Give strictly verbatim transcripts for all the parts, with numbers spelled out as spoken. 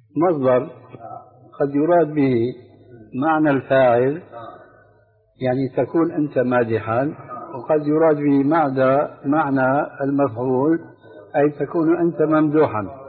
مصدر قد يراد به معنى الفاعل، يعني تكون أنت مادحا، وقد يراد به معنى معنى المفعول، أي تكون أنت ممدوحا.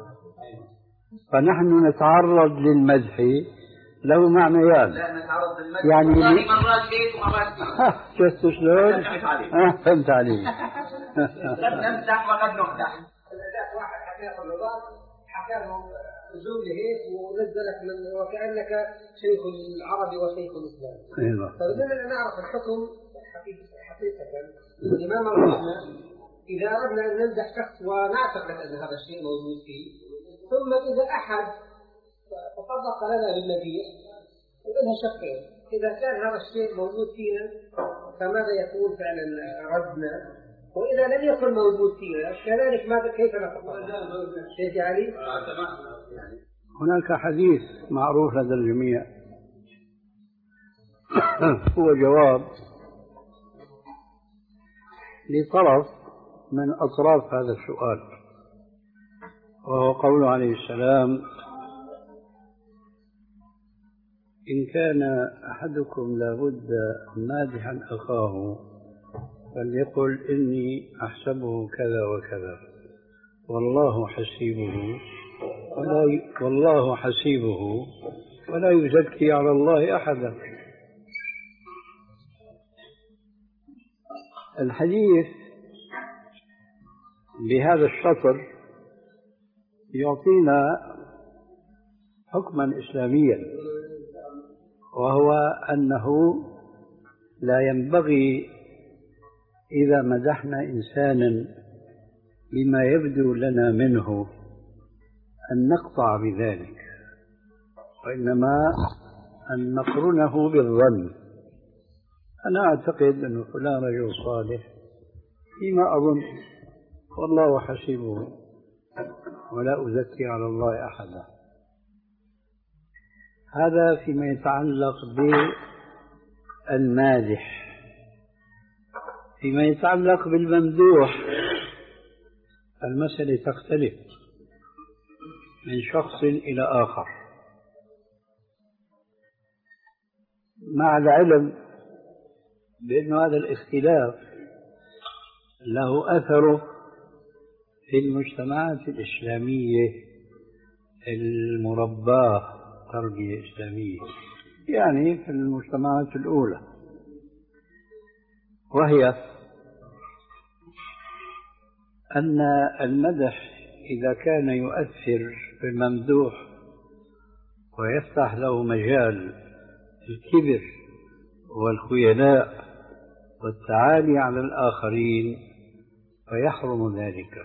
فنحن نتعرض للمدح له معنيان. لا نتعرض للمدح يعني والله مرات بيت ومرات بيت. شفت شلون؟ فهمت علي. قد نمدح وقد نمدح. واحد حكى له حكى له زول هيك ونزلك من وكأنك شيخ العربي وشيخ الإسلام. أيوة. فبدنا نعرف الحكم حقيقة الإمام الرحمة إذا أردنا أن نمدح شخص ونعتقد أن هذا الشيء موجود فيه، ثم إذا أحد تطبق لنا بالمديح وإنها شقين، إذا كان هذا الشيء موجود فينا فماذا يكون فعلا ردنا، وإذا لم يكن موجود فينا كذلك ماذا كيف نتصرف؟ شيخ علي؟ هناك حديث معروف لدى الجميع هو جواب لطرف من أطراف هذا السؤال، وهو قوله عليه السلام: إن كان أحدكم لابد مادحا أخاه فليقل إني أحسبه كذا وكذا والله حسيبه ولا ي... والله حسيبه ولا يزكي على الله أحدا. الحديث بهذا الشطر يعطينا حكما إسلاميا، وهو أنه لا ينبغي إذا مدحنا إنسانا بما يبدو لنا منه أن نقطع بذلك، وإنما أن نقرنه بالظن. أنا أعتقد أن فلان رجل صالح فيما أظن والله حسيبه ولا أزكي على الله أحدا. هذا فيما يتعلق بالمادح. فيما يتعلق بالممدوح المسألة تختلف من شخص إلى آخر، مع العلم بأن هذا الاختلاف له أثره في المجتمعات الإسلامية المرباة تربية إسلامية، يعني في المجتمعات الأولى، وهي أن المدح إذا كان يؤثر في الممدوح ويفتح له مجال الكبر والخيلاء والتعالي على الآخرين فيحرم ذلك.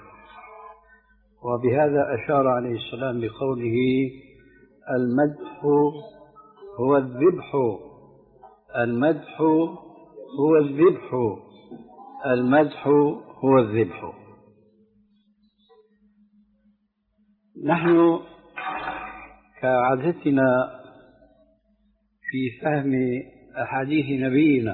وبهذا أشار عليه السلام بقوله: المدح هو الذبح، المدح هو الذبح، المدح هو الذبح. نحن كعادتنا في فهم أحاديث نبينا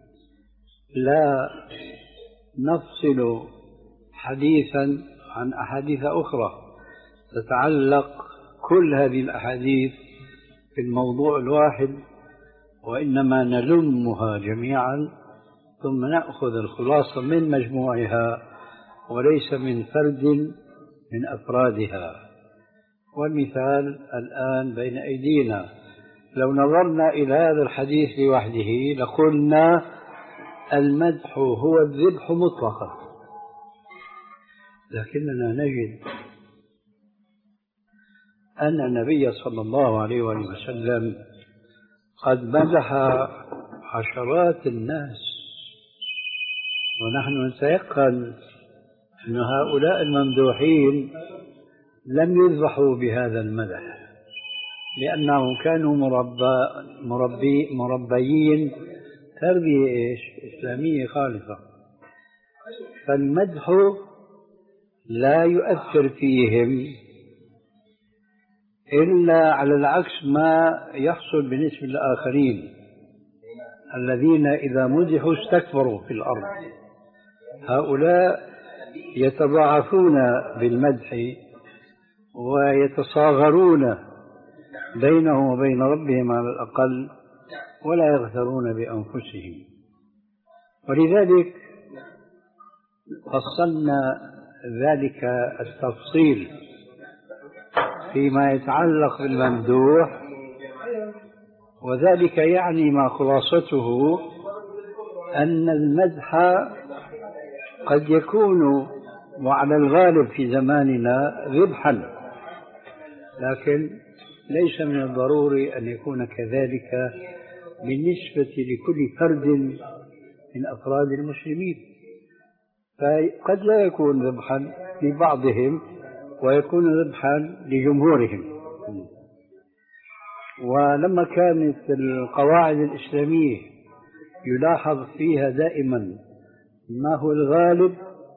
لا نفصل حديثا عن أحاديث أخرى تتعلق كل هذه الأحاديث في الموضوع الواحد، وإنما نلمها جميعا ثم نأخذ الخلاصة من مجموعها وليس من فرد من أفرادها. والمثال الآن بين أيدينا، لو نظرنا إلى هذا الحديث لوحده لقلنا المدح هو الذبح مطلقا، لكننا نجد أن النبي صلى الله عليه وسلم قد مدح عشرات الناس، ونحن نتيقن أن هؤلاء الممدوحين لم يذبحوا بهذا المدح، لأنهم كانوا مربى مربي مربيين تربية إيش؟ إسلامية خالصة. فالمدح لا يؤثر فيهم إلا على العكس ما يحصل بالنسبة للآخرين الذين إذا مدحوا استكبروا في الأرض. هؤلاء يتضاعفون بالمدح ويتصاغرون بينهم وبين ربهم على الأقل ولا يغترون بأنفسهم. ولذلك فصلنا ذلك التفصيل فيما يتعلق بالممدوح، وذلك يعني ما خلاصته أن المدح قد يكون وعلى الغالب في زماننا ربحا، لكن ليس من الضروري أن يكون كذلك بالنسبة لكل فرد من أفراد المسلمين، فقد لا يكون ربحا لبعضهم ويكون ربحا لجمهورهم. ولما كانت القواعد الإسلامية يلاحظ فيها دائما ما هو الغالب،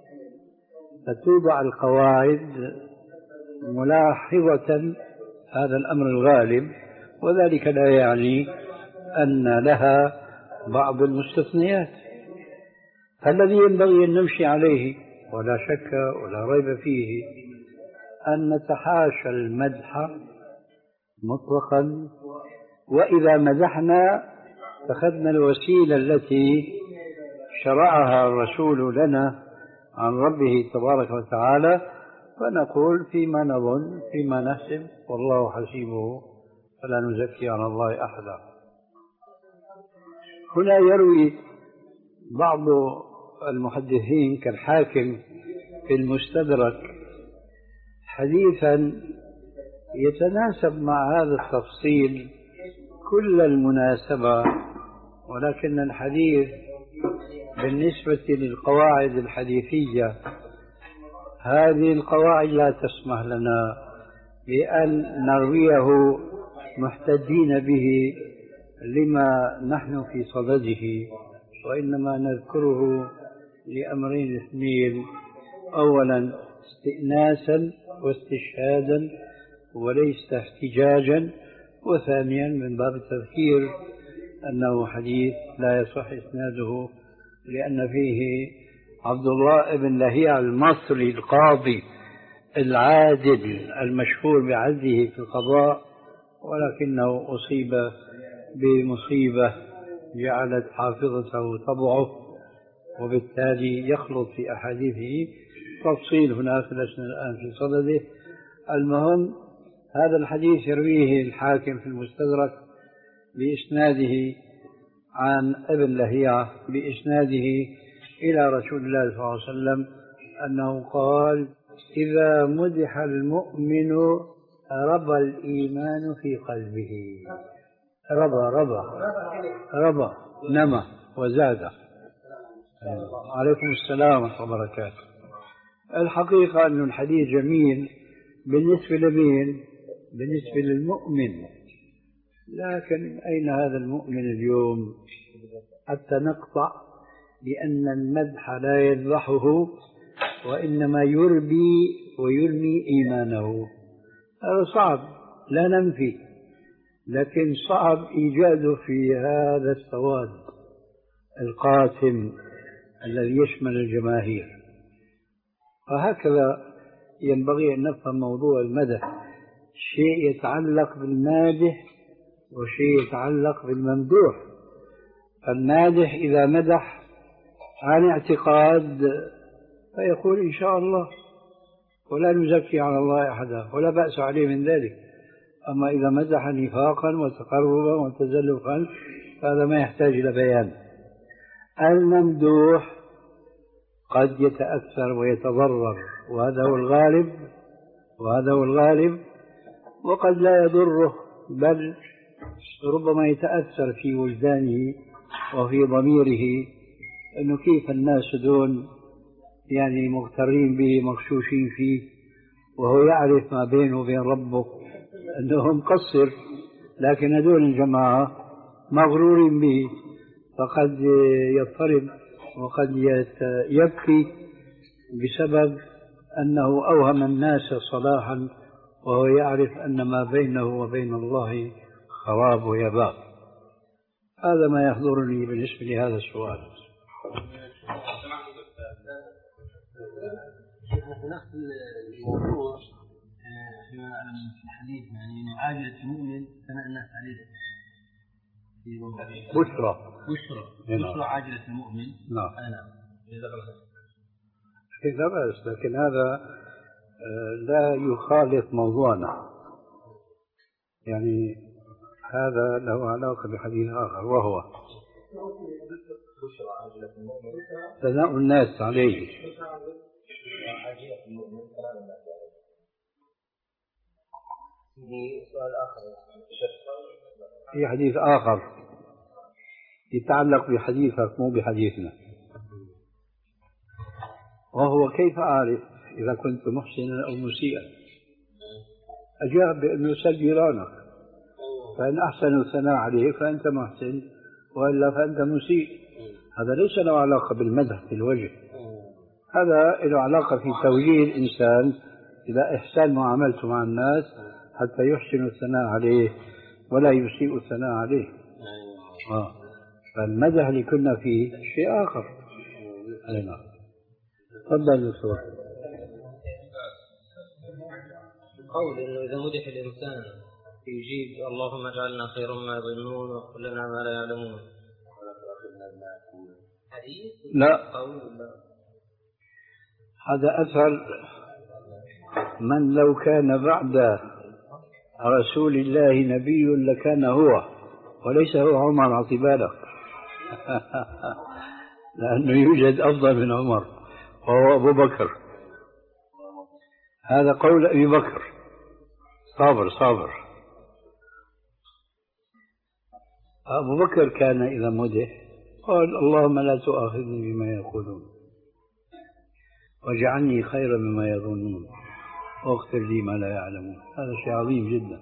فتوضع القواعد ملاحظة هذا الأمر الغالب، وذلك لا يعني أن لها بعض المستثنيات. فالذي ينبغي أن نمشي عليه ولا شك ولا ريب فيه أن نتحاشى المدح مطلقا، وإذا مدحنا فخذنا الوسيلة التي شرعها الرسول لنا عن ربه تبارك وتعالى، فنقول فيما نظن فيما نحسب والله حسيبه فلا نزكي على الله أحدا. هنا يروي بعض المحدثين كالحاكم في المستدرك حديثا يتناسب مع هذا التفصيل كل المناسبة، ولكن الحديث بالنسبة للقواعد الحديثية هذه القواعد لا تسمح لنا بأن نرويه محتدين به لما نحن في صدده، وإنما نذكره لأمرين اثنين: أولا استئناسا واستشهادا وليس احتجاجا، وثانيا من باب التذكير أنه حديث لا يصح إسناده لأن فيه عبد الله بن لهيعة المصري القاضي العادل المشهور بعدله في القضاء، ولكنه أصيب بمصيبة جعلت حافظته تضعف، وبالتالي يخلط في أحاديثه. تفصيل هناك لسنا الآن في صدده. المهم هذا الحديث يرويه الحاكم في المستدرك بإسناده عن ابن لهيعة بإسناده إلى رسول الله صلى الله عليه وسلم أنه قال: إذا مدح المؤمن ربى الإيمان في قلبه. ربى ربى ربى نمى وزاد. عليكم السلام ورحمة الله وبركاته. الحقيقة أن الحديث جميل بالنسبة لمين؟ بالنسبة للمؤمن، لكن أين هذا المؤمن اليوم حتى نقطع بأن المدح لا يذبحه وإنما يربي ويرمي إيمانه؟ هذا صعب لا ننفي، لكن صعب إيجاده في هذا السواد القاتم الذي يشمل الجماهير. وهكذا ينبغي أن نفهم موضوع المدح: شيء يتعلق بالمادح وشيء يتعلق بالممدوح. المادح إذا مدح عن اعتقاد فيقول إن شاء الله ولا نزكي على الله أحدا ولا بأس عليه من ذلك. أما إذا مدح نفاقا وتقربا وتزلفا فهذا ما يحتاج إلى بيان. الممدوح قد يتأثر ويتضرر، وهذا هو الغالب وهذا هو الغالب وقد لا يضره، بل ربما يتأثر في وجدانه وفي ضميره أنه كيف الناس دون يعني مغترين به مغشوشين فيه، وهو يعرف ما بينه وبين ربه أنه مقصر، لكن هذول الجماعة مغرورين به، فقد يضطرب وقد يبكي بسبب أنه أوهم الناس صلاحا وهو يعرف أن ما بينه وبين الله خراب ويباب. هذا ما يحضرني بالنسبة لهذا السؤال. نفس الموضوع يعني في الحديث يعني إنه عاجلة المؤمن ثناء الناس عليه. بشرى بشرى بشرى عاجلة المؤمن. نعم. نعم. لا بأس، لكن هذا لا يخالف موضوعنا، يعني هذا له علاقة بحديث آخر وهو ثناء الناس عليه. في حديث آخر يتعلق بحديثك مو بحديثنا، وهو كيف أعرف إذا كنت محسنا أو مسيئا؟ أجاب بأنه سل جيرانك، فإن أحسنوا الثناء عليك فأنت محسن، وإلا فأنت مسيء. هذا ليس له علاقة بالمدح في الوجه، هذا له علاقة في توجيه الإنسان إلى إحسان معاملته مع الناس حتى يحسن الثناء عليه ولا يسيء الثناء عليه. آه. فالمدح اللي كنا فيه شيء آخر. أينا تفضل دكتور. قول إنه إذا مدح الإنسان يجيب اللهم اجعلنا خيرا ما يظنون واغفر لنا ما لا يعلمون. لا، هذا أثر من لو كان بعد رسول الله نبي لكان هو، وليس هو عمر اعتباره. لأنه يوجد أفضل من عمر وهو أبو بكر. هذا قول أبي بكر. صابر صابر أبو بكر كان إذا مدح قال اللهم لا تؤاخذني بما يقولون واجعلني خيرا مما يظنون واغفر لي ما لا يعلمون. هذا شيء عظيم جدا.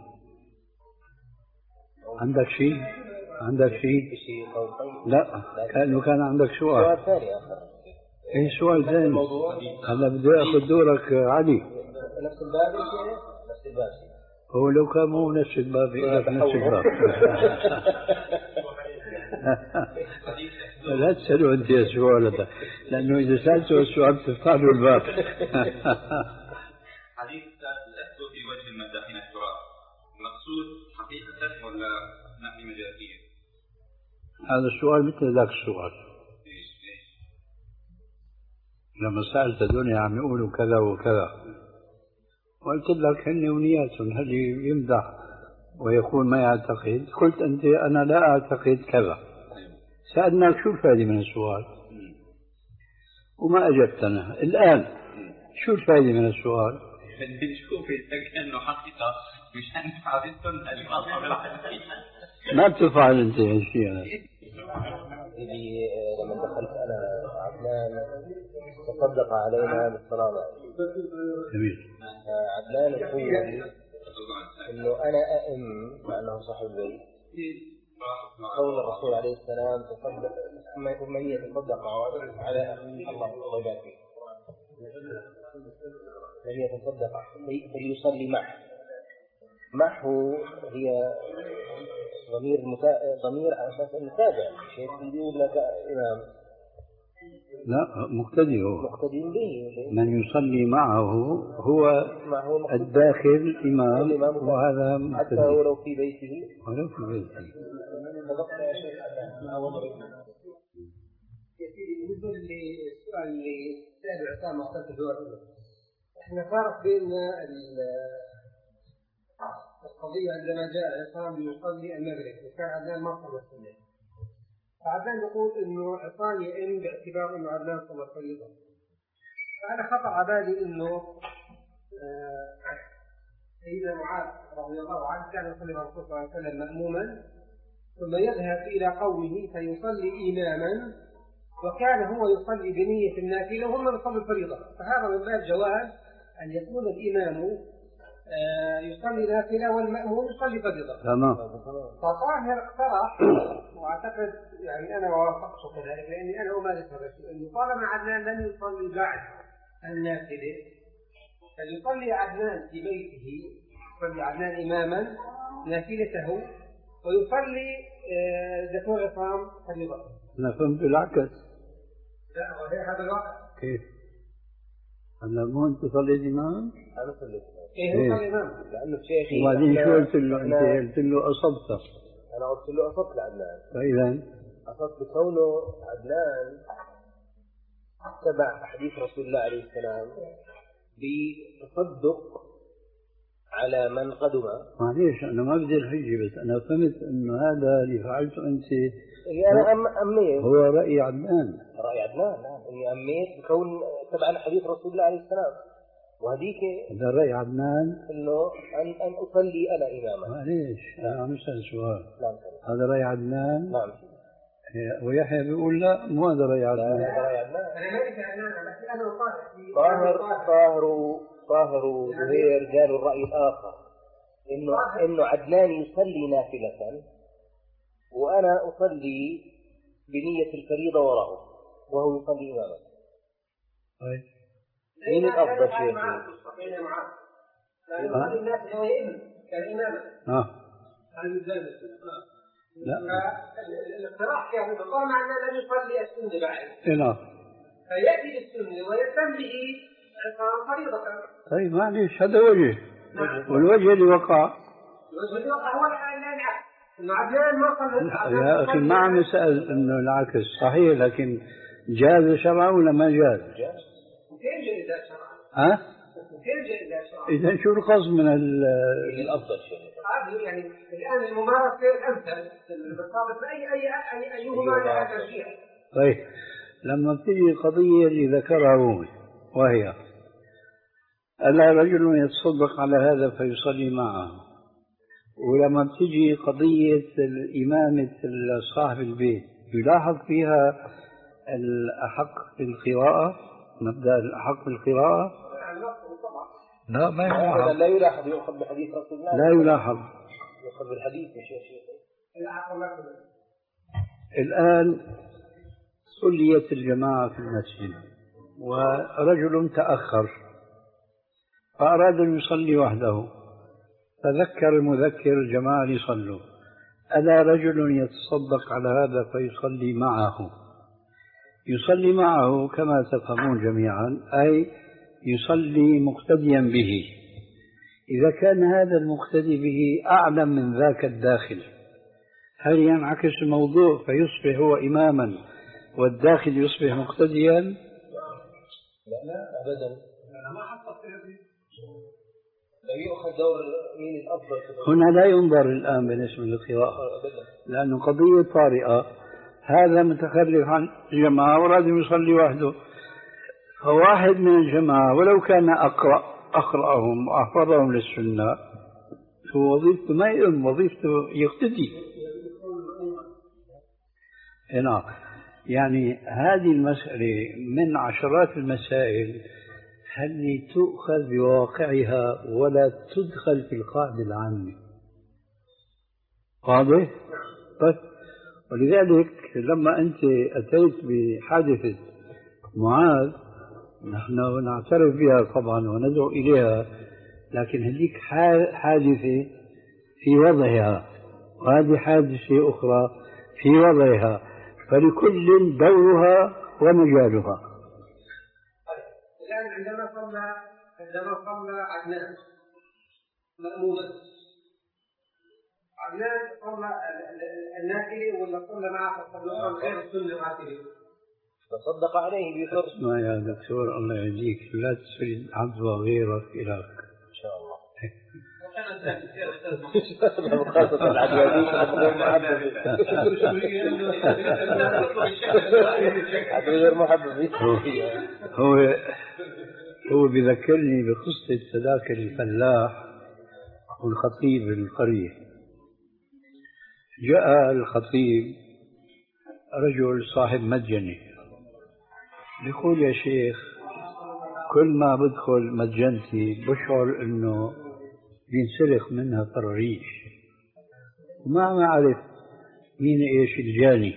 عندك شيء؟ عندك شيء؟ لا، كأنه كان عندك سؤال. سؤال ثاني آخر. ايه سؤال ثاني؟ هلا بده ياخذ دورك علي. نفس الباب يا نفس الباب. هو لو كان مو نفس الباب يقول لك نفس الباب. لا تسألوا أنت السؤال، لأنه إذا سألتوا السؤال تفتح له الباب. حديث لست في وجه المداحين التراب مقصود حقيقة ولا نحن مجازية؟ هذا السؤال مثل ذاك السؤال. لما سألت الدنيا عم يقولوا كذا وكذا، وقلت لك هن ونياتهم، هل يمدح ويقول ما يعتقد؟ قلت أنت أنا لا أعتقد كذا. سألناك شو الفائدة من السؤال وما أجبتنا. الآن شو الفائدة من السؤال؟ بنشوف إذا كأنه حقيقة مشان حادثتهم الواقع بالحديث. ما بتفعل أنت هالشيء. أنا اللي لما دخلت أنا عدنان تصدق علينا بالصلاة. جميل. عدنان يقول إنه أنا أئم مع أنه صاحب البيت قول الرسول عليه السلام تصدق من يتصدق على الله الله يبارك فيه من يتصدق فليصلي معه. معه هي ضمير متا... ضمير على أساس المتابع، شيء يقول لك إمام. لا، مقتدي هو. مقتدي به. من يصلي معه هو الداخل إمام، وهذا حتى ولو في بيته. ولو في بيته. بالنسبة للسؤال اللي سأل عصام وقت الدور، احنا فرق بين القضية عندما جاء عصام يصلي المغرب وكان عدنان ما صلى السنة، فعدنان يقول انه عصام يئن باعتبار انه عدنان صلى الفريضة. فأنا خطر على بالي انه سيدنا معاذ رضي الله عنه كان يصلي مع الرسول صلى الله عليه وسلم مأموما ثم يذهب إلى قومه فيصلي إماما، وكان هو يصلي بنية النافلة وهم يصلي الفريضة. فهذا من باب جواز أن يكون الإمام يصلي نافلة والمأموم يصلي فريضة. تمام. فطاهر اقترح، واعتقد يعني انا وافقت كذلك لاني انا امارس هذا الشيء، انه طالما عدنان لم يصلي بعد النافله فليصلي عدنان في بيته، يصلي عدنان اماما نافلته ويصلي دكتور عصام فريضة. انا فهمت العكس. لا، وهي هذا الواقع. كيف؟ هلا مو انت صليت امام؟ انا صليت امام. إيه هو الإمام. لأنه الشيخ وبعدين شو قلت له أنت؟ قلت له أصبت. أنا قلت له أصبت لعدنان. فإذا أصبت بكونه عدنان تبع حديث رسول الله عليه السلام بتصدق على من قدم. معليش أنا ما بدي الحجة، بس أنا فهمت إنه هذا اللي فعلته أنت اللي أنا أم أميت هو رأي عدنان. رأي عدنان، نعم، إني أميت بكون تبع حديث رسول الله عليه السلام، وهذيك هذا رأي عدنان إنه أن أن أصلي أنا إماما. معليش أنا عم أسأل سؤال. نعم. هذا رأي عدنان. نعم. ويحيى بيقول لا مو هذا رأي عدنان. هذا رأي عدنان. أنا ما أدري عدنان بس أنا طاهر طاهر طاهر وزهير قالوا الرأي الآخر إنه إنه عدنان يصلي نافلة وأنا أصلي بنية الفريضة وراءه وهو يصلي إماما. طيب مين الأفضل شيء؟ أنا معاه. لأن الناس هو يئن كان إماما. آه. لا. الاقتراح كان طالما أننا لم يصلي السنة بعد. نعم. فيأتي بالسنة ويتم به فريضة. طيب معليش هذا وجه. والوجه اللي وقع. الوجه اللي وقع هو العكس. إنه عدنان ما صلى. يا أخي ما عم نسأل إنه العكس صحيح، لكن جاز شرعا ولا ما جاز؟ جاز. كيف جاز شرعا؟ ها؟ كيف جاز شرعا؟ إذا شو القصد من ال الأفضل شيء؟ هذا يعني الآن الممارسة الأمثل بالضبط أي أي أي أيهما لا ترجيح. طيب لما بتيجي قضية اللي ذكرها رومي وهي ألا رجل يتصدق على هذا فيصلي معه، ولما بتيجي قضية الإمامة صاحب البيت يلاحظ فيها الأحق بالقراءة، مبدأ الأحق بالقراءة؟ لا ما يلاحظ. لا يلاحظ يؤخذ بحديث رسول الله. لا يلاحظ. يؤخذ بالحديث يا شيخ. الآن صليت الجماعة في المسجد ورجل تأخر فأراد أن يصلي وحده، فذكر المذكر الجماعة ليصلوا. ألا رجل يتصدق على هذا فيصلي معه؟ يصلي معه كما تفهمون جميعا، أي يصلي مقتديا به. إذا كان هذا المقتدي به أعلم من ذاك الداخل، هل ينعكس الموضوع فيصبح هو إماما والداخل يصبح مقتديا؟ لا لا أبدا. ما حصلت هذه. لا يؤخذ دور مين الأفضل. هنا لا ينظر الآن بالنسبة للقراءة، لأنه قضية طارئة. هذا متخلف عن الجماعة ولازم يصلي وحده، فواحد من الجماعة ولو كان أقرأ أقرأهم وأحفظهم للسنة هو وظيفته ما يؤم، وظيفته يقتدي. نعم. يعني هذه المسألة من عشرات المسائل هل تؤخذ بواقعها ولا تدخل في القاعدة العامة. واضح؟ طيب ولذلك لما أنت أتيت بحادثة معاذ نحن نعترف بها طبعا وندعو إليها، لكن هذيك حادثة في وضعها وهذه حادثة أخرى في وضعها، فلكل دورها ومجالها. الآن عندما صلى عندما صلى عدنان مأموما، عدنان صلى النافلة ولا صلى معه صلى غير السنة الراتبة؟ تصدق عليه بفرض. اسمع يا دكتور الله يهديك، لا تسرد عدوى غيرك إلهك إن شاء الله. هو هو بذكرني بقصة ذاك الفلاح والخطيب القرية. جاء الخطيب رجل صاحب متجنة يقول يا شيخ كل ما بدخل متجنتي بشعر انه بينسلخ منها طراريش وما ما أعرف مين ايش الجاني.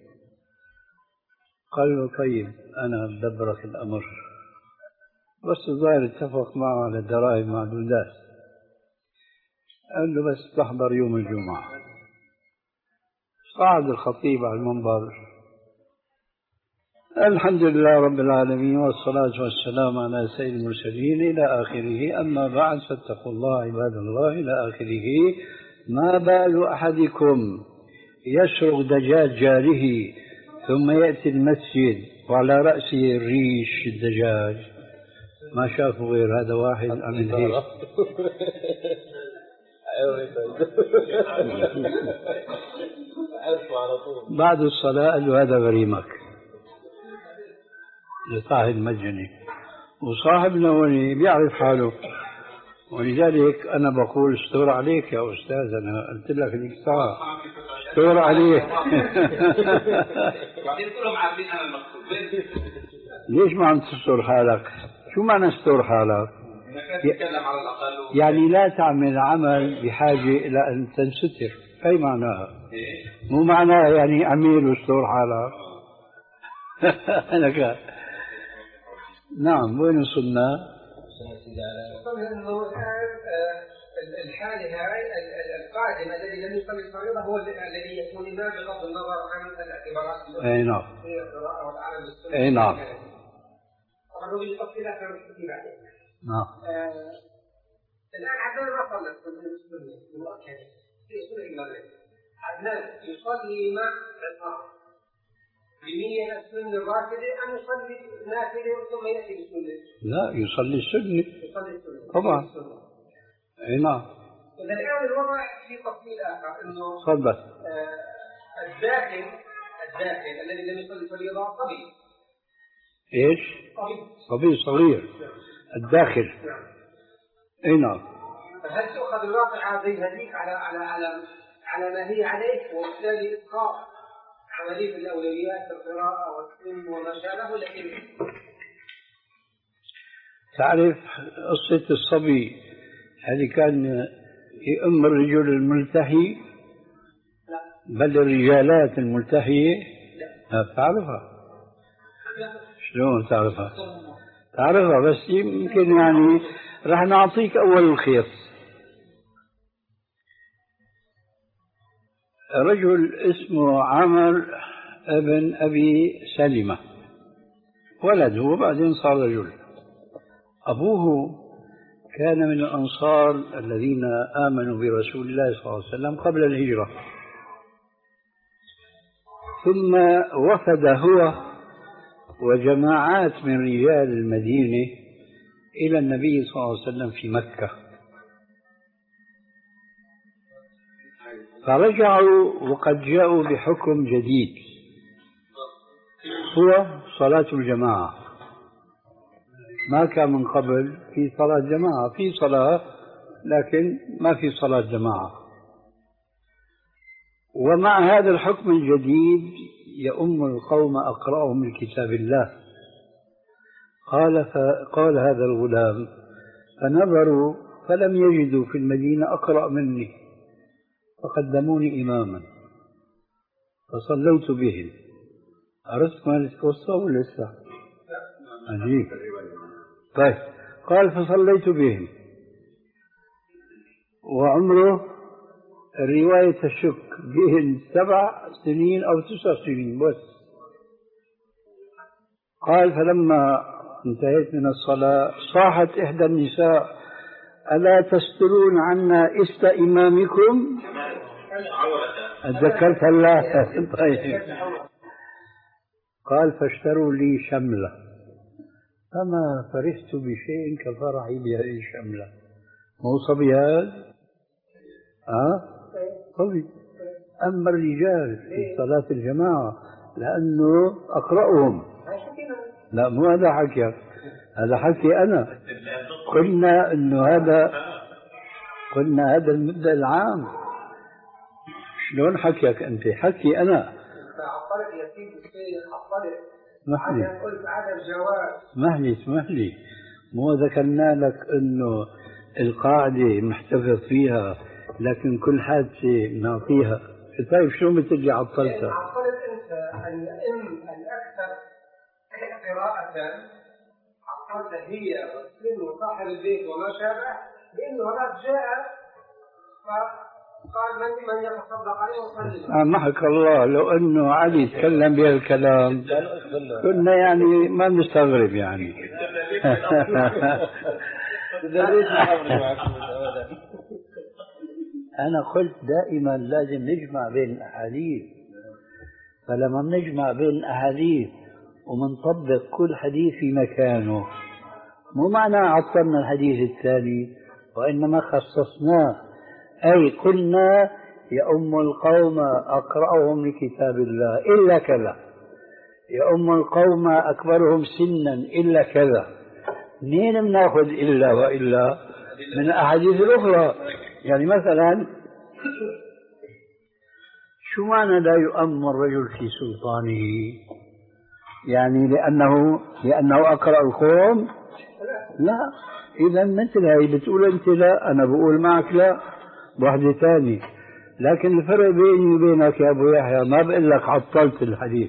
قال له طيب انا بدبرك الامر، بس الظاهر اتفق معه على دراهم معدودات. قال له بس تحضر يوم الجمعة. صعد الخطيب على المنبر الحمد لله رب العالمين، والصلاة والسلام على سيد المرسلين إلى آخره. أما بعد، فاتقوا الله عباد الله إلى آخره. ما بال أحدكم يسرق دجاج جاره ثم يأتي المسجد وعلى رأسه الريش الدجاج؟ ما شافوا غير هذا واحد عمل هيك. بعد الصلاة قال له هذا غريمك لصاحب المجني، وصاحبنا ولي بيعرف حاله، ولذلك أنا بقول استور عليك يا أستاذ. أنا قلت لك ليك ساعة استور عليك. بعدين كلهم عارفين أنا المقصود. ليش ما عم تستر حالك؟ شو معنى استور حالك؟ يعني لا تعمل عمل بحاجة إلى أن تنستر. أي معناها؟ مو معناها يعني عميل واستور حالك. أنا نعم. وين وصلنا؟ وصلنا انه الان الحاله هاي القادم الذي لم يصلي الفريضه هو الذي يكون امام بغض النظر عن الاعتبارات. اي نعم. القراءه والعمل بالسنه. اي نعم. طبعا هو بالتفصيلات كانت كثير بعدين. نعم. الان عدنان ما صلى السنه المؤكده في اصول المغرب. عدنان يصلي مع الفرض بنية السنة الراتبة أم يصلي نافلة ثم يأتي بالسنة؟ لا، يصلي السنة. يصلي السنة طبعا. اي نعم. إذا الآن الوضع في تفصيل آخر إنه تفضل. آه الداخل الداخل الذي لم يصلي الفريضة صبي. ايش؟ صبي. صبي صغير. الداخل. نعم. اي نعم. فهل تؤخذ الواقعة زي هذيك على على على على ما هي عليه وبالتالي إسقاط عملية الأولويات القراءة والسن وما شابه؟ لكن تعرف قصة الصبي هذه كان يأم الرجل الملتحي؟ لا. بل الرجالات الملتحية؟ لا. تعرفها؟ لا. شلون تعرفها؟ تعرفها بس يمكن يعني راح نعطيك أول الخيط. رجل اسمه عمر ابن أبي سلمة، ولد هو بعدين صار رجل. أبوه كان من الأنصار الذين آمنوا برسول الله صلى الله عليه وسلم قبل الهجرة، ثم وفد هو وجماعات من رجال المدينة إلى النبي صلى الله عليه وسلم في مكة، فرجعوا وقد جاءوا بحكم جديد هو صلاة الجماعة. ما كان من قبل في صلاة جماعة، في صلاة لكن ما في صلاة جماعة. ومع هذا الحكم الجديد يؤم القوم أقرأهم لكتاب الله. قال فقال هذا الغلام فنظروا فلم يجدوا في المدينة أقرأ مني، فقدموني إماما فصليت بهم. عرفت ما القصة ولا لسه؟ عجيب. طيب قال فصليت بهم وعمره الرواية تشك بهم سبع سنين أو تسع سنين بس. قال فلما انتهيت من الصلاة صاحت إحدى النساء ألا تسترون عنا إست إمامكم؟ أتذكرت الله. طيب. قال فاشتروا لي شملة، فما فرحت بشيء كفرحي بهذه الشملة. مو صبي هذا؟ أه؟ صبي. أما الرجال في صلاة الجماعة لأنه أقرأهم. لا مو هذا حكي، هذا حكي أنا. قلنا إنه هذا قلنا هذا المبدأ العام. شلون حكيك أنت؟ حكي أنا. عطلت يا سيدي الشيخ، عطلت. اسمح لي. أنا قلت عدم جواز. اسمح لي اسمح لي. مو ذكرنا لك إنه القاعدة محتفظ فيها لكن كل حادثة نعطيها. طيب شو بتجي عطلتها؟ عطلت أنت الأم الأكثر قراءة، عطلت هي والسن وصاحب البيت وما شابه، لأنه هذا جاء قال من من يتصدق عليه ويصلي. محك الله، لو انه علي تكلم بهالكلام كنا يعني ما بنستغرب يعني. أنا قلت دائما لازم نجمع بين الأحاديث، فلما بنجمع بين الأحاديث ومنطبق كل حديث في مكانه، مو معنى عطلنا الحديث الثاني، وإنما خصصناه، أي قلنا يؤم القوم أقرأهم لكتاب الله إلا كذا، يؤم القوم أكبرهم سنا إلا كذا. منين بناخذ إلا وإلا؟ من الأحاديث الأخرى. يعني مثلا شو معنى لا يؤم الرجل في سلطانه؟ يعني لأنه لأنه أقرأ القوم؟ لا. إذا مثل هاي بتقول أنت لا، أنا بقول معك لا، واحدة ثانية. لكن الفرق بيني وبينك يا أبو يحيى ما بقول لك عطلت الحديث،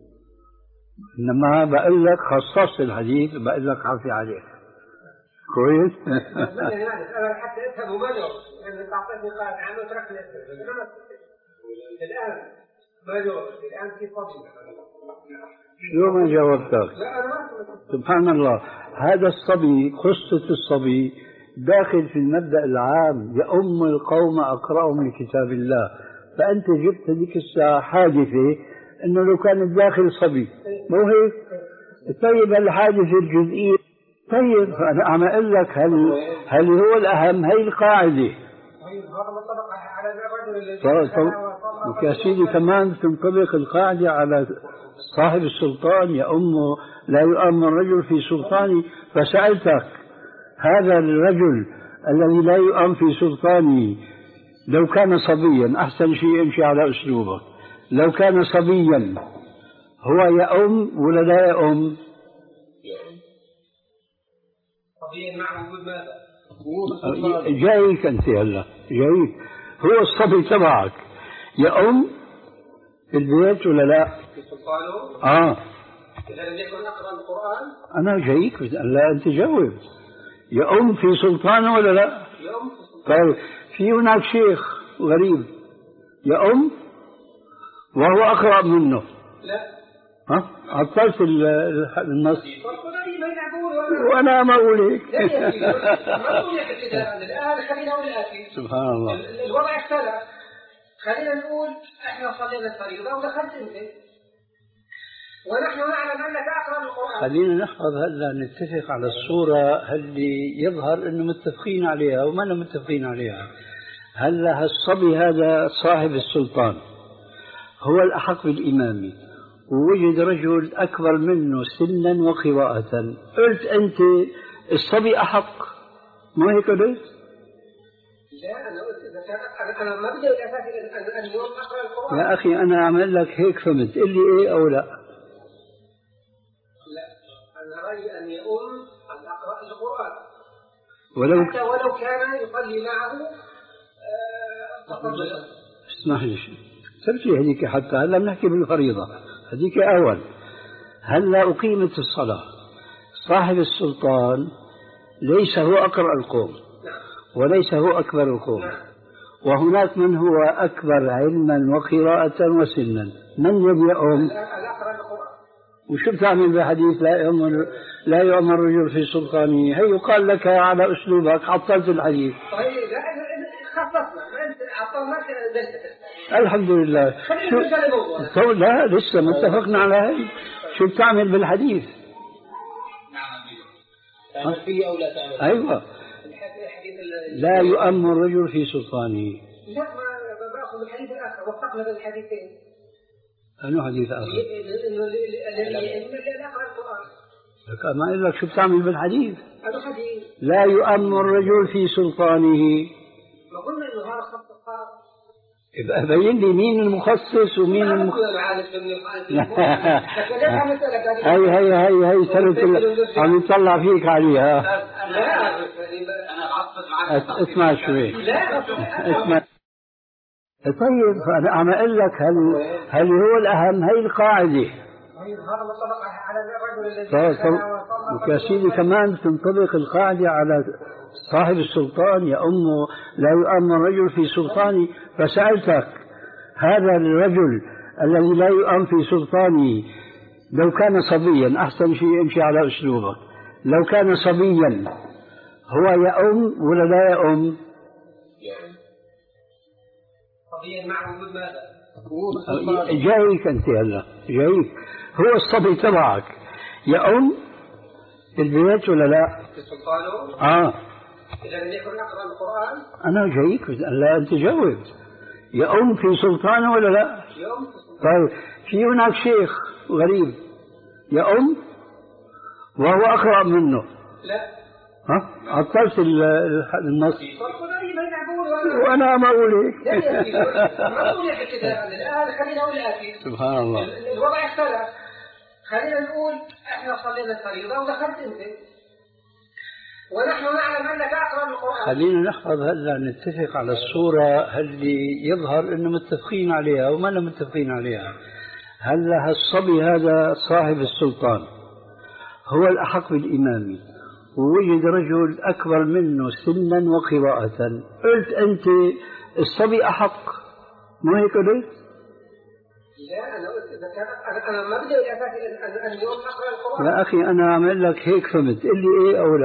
إنما بقول لك خصصت الحديث، بقول لك عفي عليك. كويس؟ أنا حتى أفهم وما جاوب، لأن أنت أعطيتني قاعدة عنه وتركني أفهم. الآن ما جاوب، الآن في صبي. شو ما جاوبتك؟ سبحان الله، هذا الصبي، قصة الصبي داخل في المبدأ العام يؤم القوم أقرأهم لكتاب الله. فأنت جبت هذيك الساعة حادثة إنه لو كان داخل صبي، مو هيك؟ طيب الحادثة الجزئية، طيب أنا عم أقول لك هل هل هو الأهم؟ هي القاعدة. طيب يا سيدي كمان تنطبق القاعدة على صاحب السلطان، يؤم لا يؤم الرجل في سلطانه. فسألتك هذا الرجل الذي لا يؤم في سلطانه لو كان صبيا، أحسن شيء امشي على أسلوبك، لو كان صبيا هو يؤم ولا لا يؤم؟ صبيا مع وجود ماذا؟ جايك أنت هلا جايك، هو الصبي تبعك يؤم في البيت ولا لا؟ في سلطانه؟ آه. إذا لم يكن أقرأ القرآن؟ أنا جايك، لا أنت جاوب. يؤم في سلطانه ولا لا؟ يؤم في سلطانه. طيب في هناك شيخ غريب يؤم وهو أقرأ منه. لا. ها؟ عطلت النص. وأنا ما أقول هيك. ما أقول لك الآن خلينا نقول الآتي. سبحان الله. الوضع اختلف. خلينا نقول إحنا صلينا الفريضة ودخلت أنت. ونحن نعلم أنك أقرأ القرآن. خلينا نحفظ هلا، نتفق على الصورة اللي يظهر إنه متفقين عليها وما أنا متفقين عليها. هلا هالصبي هذا صاحب السلطان هو الأحق بالإمامة، ووجد رجل أكبر منه سنا وقراءة، قلت أنت الصبي أحق، ما هيك قلت؟ لا أنا قلت إذا كان أنا ما بدي الأساس أن اليوم أقرأ القرآن. يا أخي أنا أعمل لك هيك فهمت، قل لي إيه أو لا؟ لا أنا رأيي أن يؤم أن أقرأ القرآن ولو حتى ولو كان يصلي معه تفضل. اسمح لي ترجي هذيك، حتى هلا بنحكي بالفريضة هذيك أول. هلا أقيمت الصلاة، صاحب السلطان ليس هو أقرأ القوم وليس هو أكبر القوم، وهناك من هو أكبر علما وقراءة وسنا، من الذي يؤم؟ وشو بتعمل بحديث لا يؤم لا يؤم الرجل في سلطانه؟ هي يقال لك على أسلوبك عطلت الحديث. الحمد لله. شو لا لسه ما اتفقنا على هاي. شو بتعمل بالحديث؟ تعمل فيه أو لا تعمل فيه؟ أيوة. لا يؤم الرجل في سلطانه. لا ما باخذ الحديث الآخر، وفقنا بين الحديثين. أنه حديث آخر؟ إنه الذي يؤم لا يقرأ القرآن. ما أقول لك شو بتعمل بالحديث؟ هذا حديث. لا يؤم الرجل في سلطانه. ما قلنا إنه هذا خط القرآن. يبقى بين لي مين المخصص ومين المخ... هي هي هي هي سنة عم يطلع فيك عليها. لا أنا أعصب معك. اسمع شوي. اسمع. طيب أنا عم أقول لك هل هل هو الأهم؟ هي القاعدة. هذا منطبق على الرجل الذي طيب يا سيدي كمان تنطبق القاعدة على صاحب السلطان يا أمه لا يؤمن الرجل في سلطانه. فسألتك هذا الرجل الذي لا يؤمن في سلطانه لو كان صبيا، أحسن شيء امشي على أسلوبك، لو كان صبيا هو يؤم ولا لا يؤم؟ صبيا مع وجود ماذا؟ جايك أنت هلا جايك هو الصبي تبعك يؤم في البيت ولا لا؟ في سلطانه؟ آه إذا يكون يقرأ القرآن؟ أنا جايك لا أنت جاوب. يؤم في سلطانه ولا لا؟ يؤم في سلطانه. طيب في هناك شيخ غريب يؤم وهو أقرأ منه. لا. ها؟ عطلت النص. وأنا ما أقول هيك. لا يا سيدي ما أقول لك كده الآن خلينا نقول الآتي. سبحان الله. الوضع اختلف. خلينا نقول إحنا صلينا الفريضة ودخلت أنت. ونحن نعلم أنك أقرأ القرآن. خلينا نحفظ هلا نتفق على الصورة اللي يظهر إنه متفقين عليها وما لنا متفقين عليها. هلا هالصبي هذا صاحب السلطان هو الأحق بالإمامة ووجد رجل أكبر منه سنا وقراءة، قلت أنت الصبي أحق، مو هيك قلت؟ لا أنا قلت إذا كان أنا أنا ما بدي أساسي أن أن اليوم أقرأ القرآن. يا أخي أنا أعمل لك هيك فهمت، قل لي إيه أو لا؟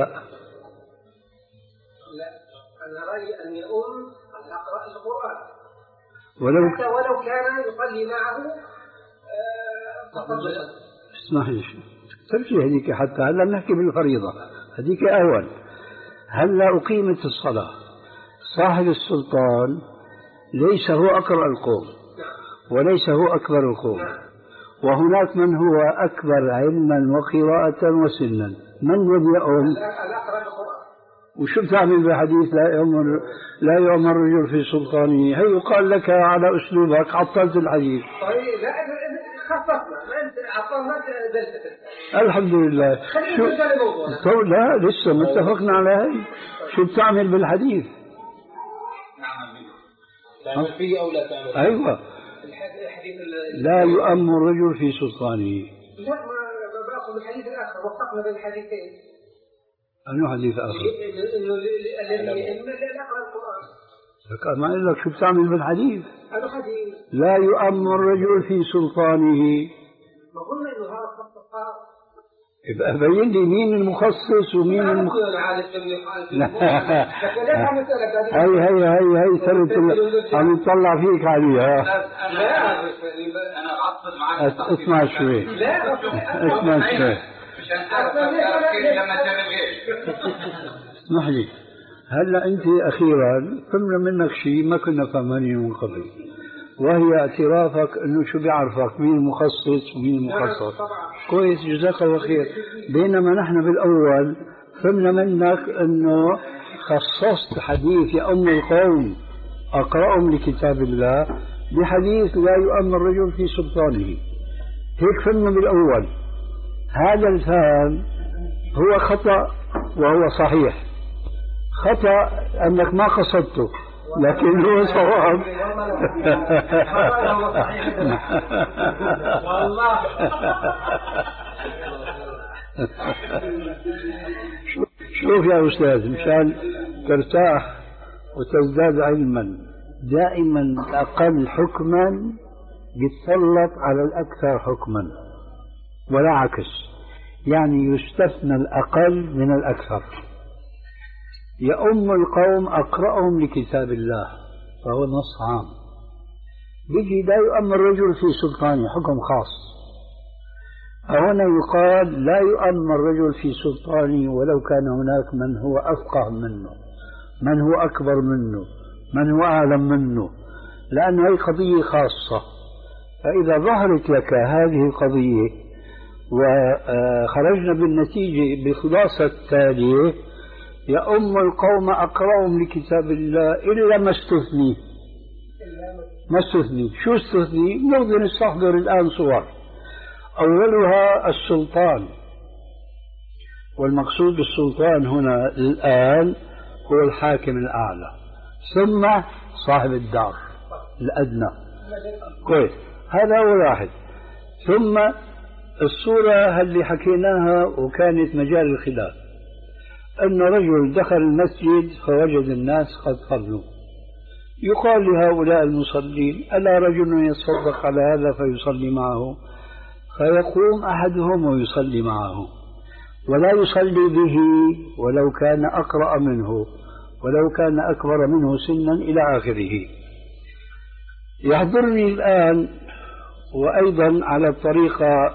لا أنا رأيي أن يؤم أن أقرأ القرآن ولو حتى ولو كان يصلي معه تفضلا. اسمح لي ترجي هذيك حتى هلا نحكي بالفريضة هذيك أول. هلا أقيمت الصلاة صاحب السلطان ليس هو أقرأ القوم وليس هو أكبر القوم، وهناك من هو أكبر علما وقراءة وسنا، من الذي يؤم؟ وشو بتعمل بالحديث لا يؤمر لا يؤمر الرجل في سلطانه؟ هي يقال لك على أسلوبك عطلت الحديث. طيب لا خففنا ما انت عطلنا دلتك. الحمد لله. شو لا لسه ما اتفقنا على هي. شو بتعمل بالحديث؟ تعمل فيه أو لا تعمل فيه؟ أيوة. لا يؤم الرجل في سلطانه. لا ما باخذ الحديث الآخر وفقنا بين الحديثين. أنه حديث آخر؟ إنه الذي يؤم لا يقرأ القرآن. ما أقول لك شو بتعمل بالحديث؟ هذا حديث. لا يؤم الرجل في سلطانه. ما قلنا إنه هذا خط الصار. يبقى بين لي مين المخصص ومين المخصص. هي هي هي هي صرت عم نطلع فيك عليها. لا انا اعصب معك. اسمع شوي. لا اسمع شوي. مشان تعرف لما تعمل غير. اسمح لي هلا انت اخيرا فهمنا منك شيء ما كنا فهمانين من قبل، وهي اعترافك انه شو بيعرفك مين المخصص ومين المخصص. كويس جزاك الله خير. بينما نحن بالاول فهمنا منك انه خصصت حديث يؤم القوم اقرأهم لكتاب الله بحديث لا يؤم الرجل في سلطانه. هيك فهمنا بالاول. هذا الفهم هو خطأ وهو صحيح. خطأ أنك ما قصدته لكن هو صواب. والله شوف يا أستاذ مشان ترتاح وتزداد علما، دائما الأقل حكما يتسلط على الأكثر حكما ولا عكس، يعني يستثنى الأقل من الأكثر. يؤم القوم أقرأهم لكتاب الله فهو نص عام. بيجي لا يؤم الرجل في سلطانه حكم خاص. هنا يقال لا يؤم الرجل في سلطانه ولو كان هناك من هو أفقه منه، من هو أكبر منه، من هو أعلم منه، لأن هذه قضية خاصة. فإذا ظهرت لك هذه القضية وخرجنا بالنتيجة بخلاصة التالية يؤم القوم أقرأهم لكتاب الله إلا ما استثني. ما استثني. شو استثني؟ نقدر نستحضر الآن صور. أولها السلطان، والمقصود بالسلطان هنا الآن هو الحاكم الأعلى، ثم صاحب الدار الأدنى. كويس، هذا هو واحد. ثم الصورة اللي حكيناها وكانت مجال الخلاف أن رجل دخل المسجد فوجد الناس قد صلوا، يقال لهؤلاء المصلين: ألا رجل يتصدق على هذا فيصلي معه؟ فيقوم أحدهم ويصلي معه، ولا يصلي به ولو كان أقرأ منه ولو كان أكبر منه سنا إلى آخره. يحضرني الآن وأيضا على الطريقة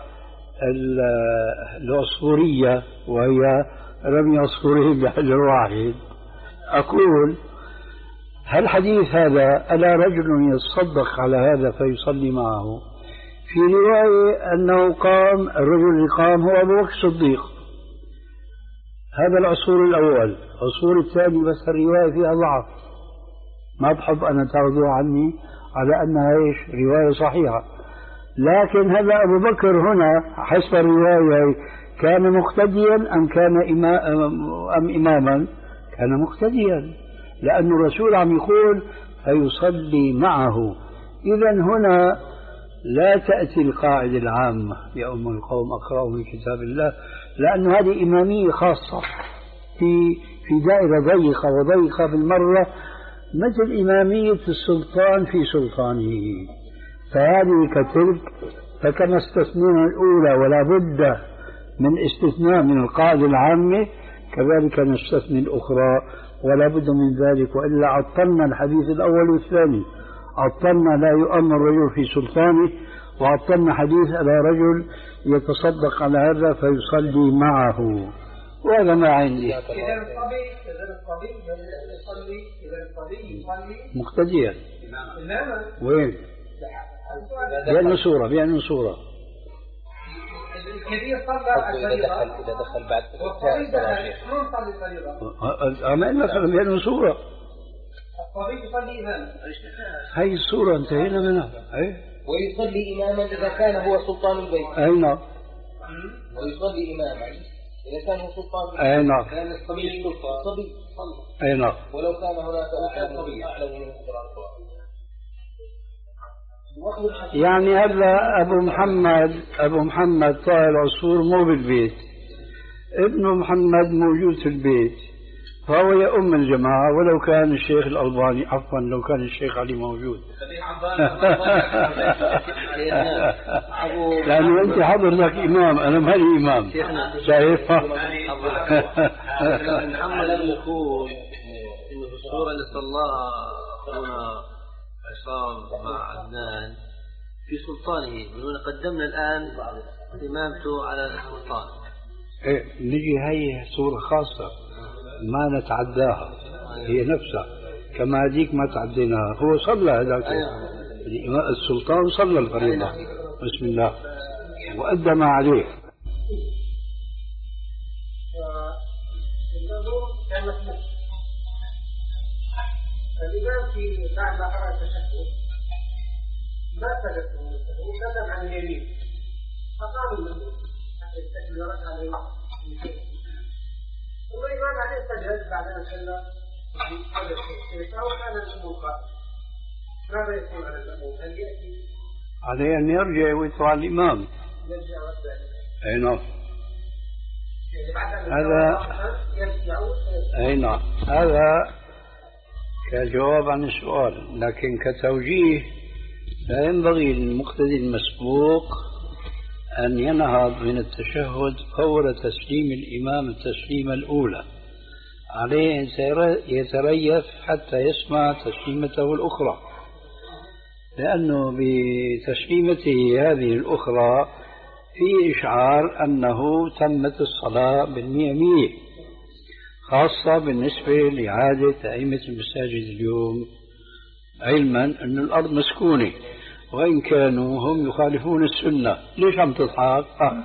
العصفورية، وهي رمي عصفورين بحجر واحد، أقول: هل حديث هذا ألا رجل يتصدق على هذا فيصلي معه، في رواية أنه قام الرجل اللي قام هو أبو بكر الصديق، هذا العصفور الأول. العصفور الثاني بس الرواية فيها ضعف، ما بحب أنا تاخذوها عني على أنها إيش رواية صحيحة، لكن هذا أبو بكر هنا حسب الرواية كان مقتديا أم كان إما أم إماما؟ كان مقتديا، لأن الرسول عم يقول فيصلي معه. إذا هنا لا تأتي القاعدة العامة يا أم القوم أقرأوا من كتاب الله، لأن هذه إمامية خاصة في في دائرة ضيقة وضيقة بالمرة، مثل إمامية السلطان في سلطانه، فهذه كتلك. فكما استثنينا الأولى ولا بد من استثناء من القاعدة العامة، كذلك نستثني الأخرى ولا بد من ذلك، وإلا عطلنا الحديث الأول والثاني، عطلنا لا يؤمن الرجل في سلطانه، وعطلنا حديث على رجل يتصدق على هذا فيصلي معه، وهذا ما عندي. إذا الصبي إذا الصبي يصلي إذا الصبي يصلي مقتديا. إماما. وين؟ بأنه صورة بأنه صورة. الكبير صلى الفريضة. إذا دخل بعد والصبي دخل مو صلي الفريضة. أما إلا دخل بأنه صورة. الصبي يصلي إماما. هاي الصورة انتهينا منها. أي. ويصلي إماما إذا كان هو سلطان البيت. أي نعم. ويصلي إماما إذا كان هو سلطان البيت. أي نعم. كان الصبي الصبي صلى. أي نعم. ولو كان هناك أحد صبي أعلم من القرآن. يعني هذا أبو محمد أبو محمد طاهر العصفور مو بالبيت، ابنه محمد موجود في البيت، فهو يؤم الجماعة ولو كان الشيخ الألباني، عفوا لو كان الشيخ علي موجود. لأنه أنت حضرتك إمام، أنا مالي إمام، شايف؟ محمد لم يقول إنه في الصورة اللي صلاها هنا عصام مع عدنان في سلطانه، من قدمنا الآن إمامته على السلطان. إيه نجي هي صورة خاصة ما نتعداها، هي نفسها كما هذيك ما تعديناها. هو صلى هذاك السلطان صلى الفريضة بسم الله وأدى ما عليه. الإمام في بعد ما قرأ التشهد ما سجد من التشهد وكتب عن اليمين، فقام المسجد حتى يستكمل ركعة اليمين، ثم الإمام عليه سجد بعد أن صلى فهو كان الأمور قائم. ماذا يكون على الأمور؟ هل يأتي عليه أن يرجع ويطلع الإمام؟ يرجع ويرجع. أي نعم. يعني هذا يرجع. أي نعم. هذا كجواب عن السؤال، لكن كتوجيه لا ينبغي للمقتدي المسبوق أن ينهض من التشهد فور تسليم الإمام التسليمة الأولى، عليه أن يتريث حتى يسمع تسليمته الأخرى، لأنه بتسليمته هذه الأخرى في إشعار أنه تمت الصلاة بالمئة مئة، خاصة بالنسبة لعادة أئمة المساجد اليوم، علما أن الأرض مسكونة وإن كانوا هم يخالفون السنة. ليش عم تضحك؟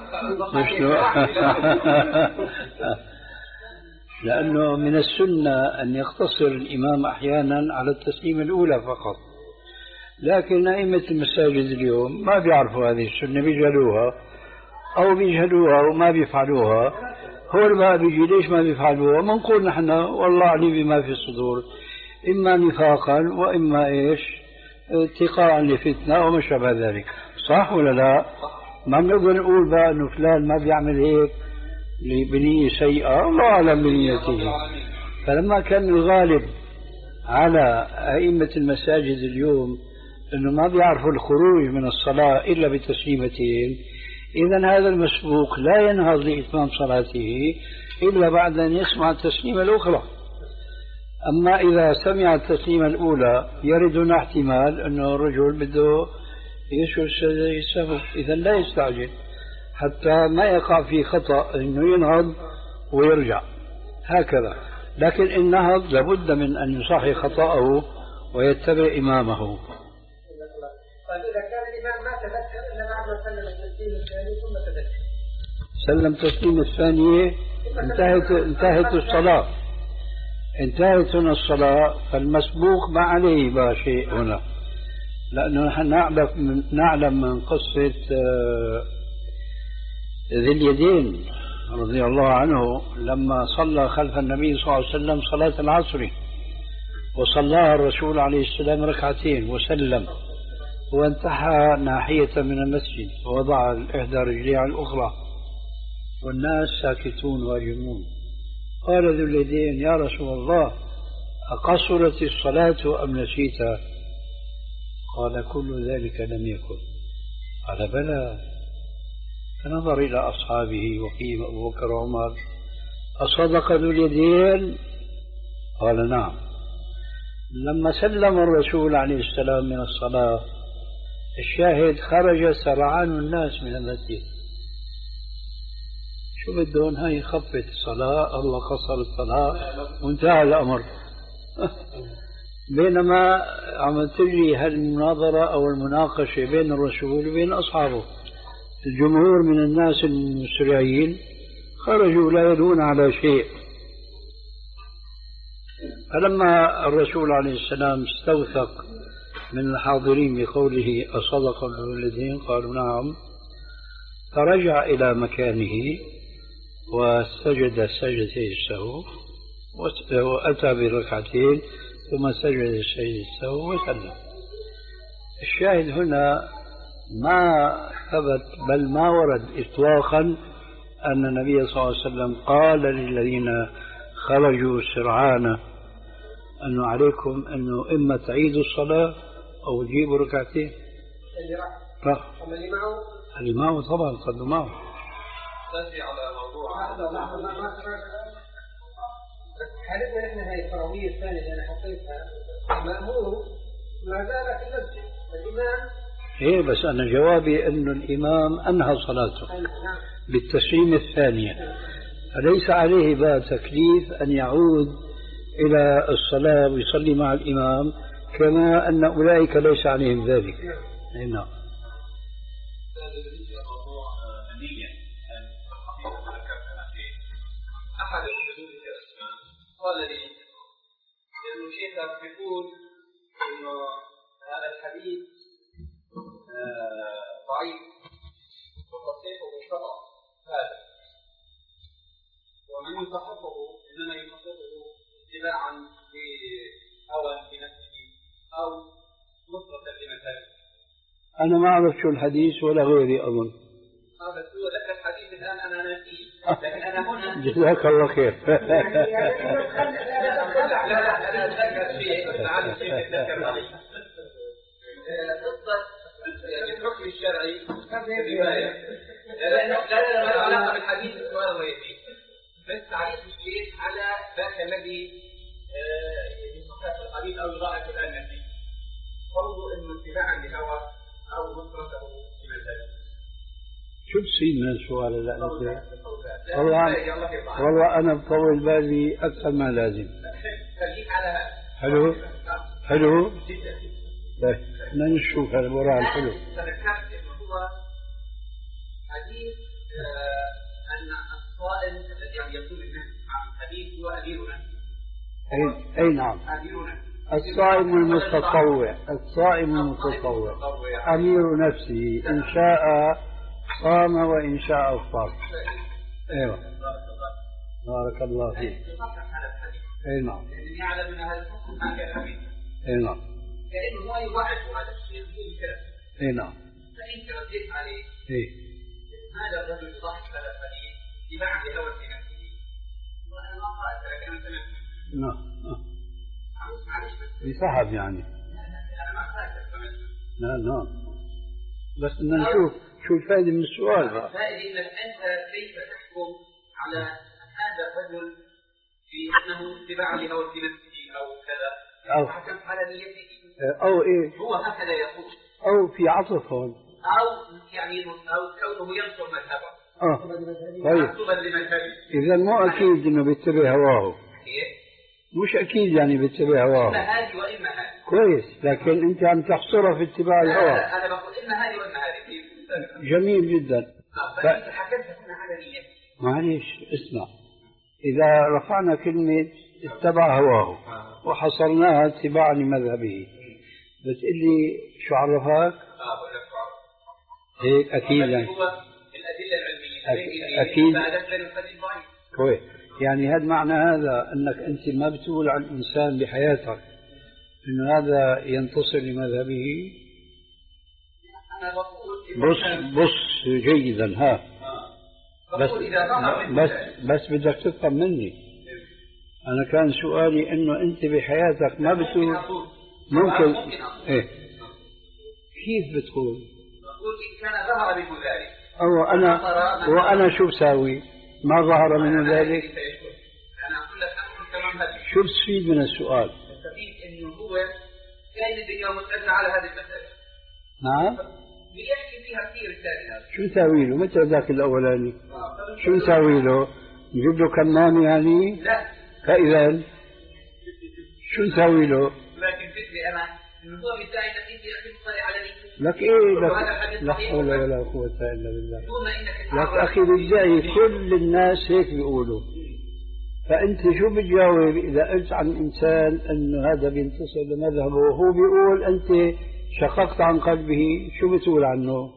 لأنه من السنة أن يقتصر الإمام أحيانا على التسليمة الأولى فقط، لكن أئمة المساجد اليوم ما بيعرفوا هذه السنة، بيجهلوها أو بيجهلوها وما بيفعلوها. هو ما بيجي ليش ما بيفعلوها؟ منقول نحن والله عليم بما في الصدور، إما نفاقا وإما إيش اتقاء لفتنة وما شابه ذلك. صح ولا لا؟ ما بنقدر نقول بقى انه فلان ما بيعمل هيك بنية سيئة، الله أعلم بنيته. فلما كان الغالب على أئمة المساجد اليوم أنه ما بيعرفوا الخروج من الصلاة إلا بتسليمتين، إذن هذا المسبوق لا ينهض لإتمام صلاته إلا بعد أن يسمع التسليمة الأخرى. أما إذا سمع التسليمة الأولى يرد هنا احتمال أنه الرجل بده يسجد سجدة السهو، إذن لا يستعجل حتى ما يقع في خطأ أنه ينهض ويرجع هكذا. لكن إن نهض لابد من أن يصحح خطأه ويتبع إمامه. طيب إذا كان الإمام ما تذكر إلا بعد ما سلم التسليم الثاني ثم تذكر، سلم التسليم الثانية انتهت انتهت الصلاة، انتهت هنا الصلاة، فالمسبوق ما عليه بقى شيء هنا، لأنه نحن نعلم من نعلم من قصة ذي اليدين رضي الله عنه لما صلى خلف النبي صلى الله عليه وسلم صلاة العصر، وصلاها الرسول عليه السلام ركعتين وسلم، وانتحى ناحية من المسجد ووضع إحدى رجليه على الأخرى والناس ساكتون واجمون. قال ذو اليدين: يا رسول الله، أقصرت الصلاة أم نسيتها؟ قال: كل ذلك لم يكن. قال: بلى. فنظر إلى أصحابه وقيل أبو بكر وعمر: أصدق ذو اليدين؟ قال: نعم. لما سلم الرسول عليه السلام من الصلاة، الشاهد خرج سرعان الناس من المسجد. شو بدهم؟ هاي خفت الصلاة، الله قصر الصلاة وانتهى الأمر. بينما عم تجري هالمناظرة أو المناقشة بين الرسول وبين أصحابه، الجمهور من الناس المسرعين خرجوا لا يدون على شيء. فلما الرسول عليه السلام استوثق من الحاضرين بقوله: أصدق ذو اليدين؟ قالوا: نعم. فرجع إلى مكانه وسجد سجدتي السهو وأتى بركعتين ثم سجد سجدة السهو وسلم. الشاهد هنا ما ثبت بل ما ورد إطلاقا أن النبي صلى الله عليه وسلم قال للذين خرجوا سرعان أنه عليكم أنه إما تعيدوا الصلاة أو تجيبوا ركعتين. راح اللي معه اللي معه طبعا صلوا معه. تأتي على موضوع حالتنا إحنا هاي التراويح الثانية اللي أنا حطيتها المأمور ما زال في المسجد، الإمام إيه، بس أنا جوابي أنه الإمام أنهى صلاته بالتسليم الثانية، فليس عليه بقى تكليف أن يعود إلى الصلاة ويصلي مع الإمام، كما أن أولئك ليس عليهم ذلك. نعم. أحد الحدود قال لي إنه شيخك بيقول إنه هذا الحديث ضعيف وتصحيحه خطأ هذا، ومن يصححه إنما يصححه اتباعا لهوى في نفسه أو نصرة لمثاله. أنا ما أعرف شو الحديث ولا غيري أظن. اه بس هو ذكر الحديث الآن أنا ناسيه، لكن أنا هنا جزاك الله خير. لا لا أنا أتذكر شيء بس عن شيء أتذكر عليه. قصة الحكم الشرعي الرواية لا لا لا علاقة بالحديث السؤال الرئيسي، بس تعريف الشيء على ذاك الذي يصحح الحديث أو يضاعف الآن نفسه، قوله إنه اتباعا لهوى أو نصرته لمثاله. شو تصير من السؤال هلا؟ والله والله أنا بطول بالي أكثر ما لازم. حلو حلو. طيب بدنا نشوف هذا وراء الحلو. ذكرت إنه هو حديث أن الصائم الذي عم يقول الناس عن الحديث هو أمير نفسه. أي أي نعم. الصائم المتطوع، الصائم المتطوع أمير نفسه، إن شاء صام وإن شاء أفطر. أيوة بارك الله فيك. أي نعم. يعلم أن هذا الحكم ما كان أمين. أي نعم. كأنه هو يوعد هذا الشيء بدون كلام. أي نعم. فإن رديت عليه. إيه. هذا الرجل صاحب هذا الحديث اتباعا لهوى في نفسه. وانا ما قرات لكن انا سمعت. نعم. معلش بس. بصحب يعني. انا ما قرات سمعت. لا لا. بس بدنا نشوف شو الفائدة من السؤال بقى. الفائدة انك انت كيف تحكم على هذا الرجل في انه اتباعا لهوى في نفسه او كذا. أو حكمت على نيته. أو إيه؟ هو هكذا يقول. أو في عطف هون. أو يعني أو كونه ينصر مذهبه. آه طيب. مكتوبا لمذهبه. إذا مو أكيد إنه بيتبع هواه. مش أكيد يعني بيتبع هواه. إما هذه وإما هذه. كويس، لكن أنت عم تحصرها في اتباع الهوى. أنا بقول إما هذه وإما هذه. جميل جدا. ف... حكمت هنا على نيته. معلش اسمع، إذا رفعنا كلمة اتبع هواه وحصرناها اتباعا لمذهبه، بس اللي شو عرفك؟ اه بقول لك شو عرفك؟ هيك أكيد يعني. هو الأدلة العلمية. أكيد. أكيد. كويس، يعني هذا معنى هذا أنك أنت ما بتقول عن الإنسان بحياتك إنه هذا ينتصر لمذهبه. أنا بقول بص بص جيدا ها. بس بس بس بدك تفهم مني. أنا كان سؤالي إنه أنت بحياتك ما بتقول ممكن. إيه كيف بتقول؟ بقول إن كان ظهر منه ذلك. أو أنا وأنا شو بساوي؟ ما ظهر منه ذلك. أنا أقول لك أنت تمام هذا. شو بتفيد من السؤال؟ بستفيد إنه هو كان الدنيا متأثرة على هذه المسألة. نعم. بيحكي فيها كثير الثاني هذا. شو نساوي له؟ متى ذاك الأولاني؟ شو نساوي له؟ نجيب له كمام يعني؟ لا. فإذا شو نساوي له؟ لكن فكري أنا إنه هو بيدعي إنك أنت أخي مطلع على نيته. لك إيه لك لا حول ولا قوة إلا بالله. لك أخي بيدعي كل الناس هيك بيقولوا. فأنت شو بتجاوب إذا قلت عن إنسان إنه هذا بينتصر لمذهبه وهو بيقول أنت شققت عن قلبه، شو بتقول عنه؟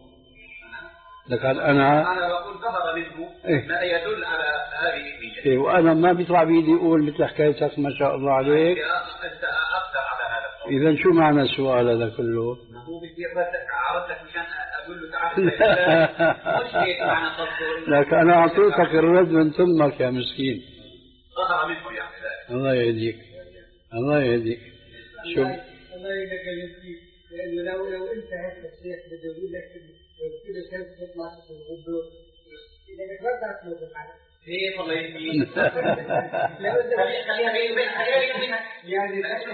لك أنا أنا بقول ظهر منه إيه؟ ما يدل على هذه النية. إيه وأنا ما بيطلع بيدي أقول مثل حكايتك ما شاء الله عليك. أنت أقدر على هذا الصوت. إذا شو معنى السؤال هذا كله؟ هو بدي أعرض لك مشان أقول له تعال. مش هيك معنى تصور. لك أنا أعطيتك الرد من ثمك يا مسكين. ظهر منه يعني ذلك. الله يهديك الله يهديك. شو الله يهديك يا لأنه لو لو أنت هيك الشيخ بده يقول لك كذا شيء تطلع في الغدور إذا بترجع تموت الحالة. إيه والله يهديك. خليها بين بين خليها بين يعني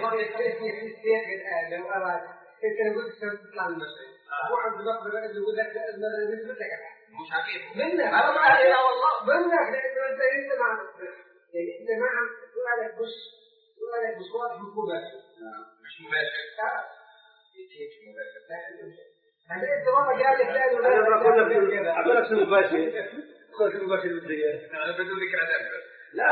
الشيخ الآن لو أراد أنت لو قلت تطلع من المسجد هو عند مقبل يقول لك مثلك مش عارف منك أنا ما أعرف والله منك لأنه أنت أنت ما يعني أنت ما عم تقول عليك بس تقول عليك بس واضح مباشر. مش مباشر. هذا انت والله قال لك لا انا بقول لك اقول لك شو مباشر اقول لك مباشر بالدنيا انا بدون ذكر هذا لا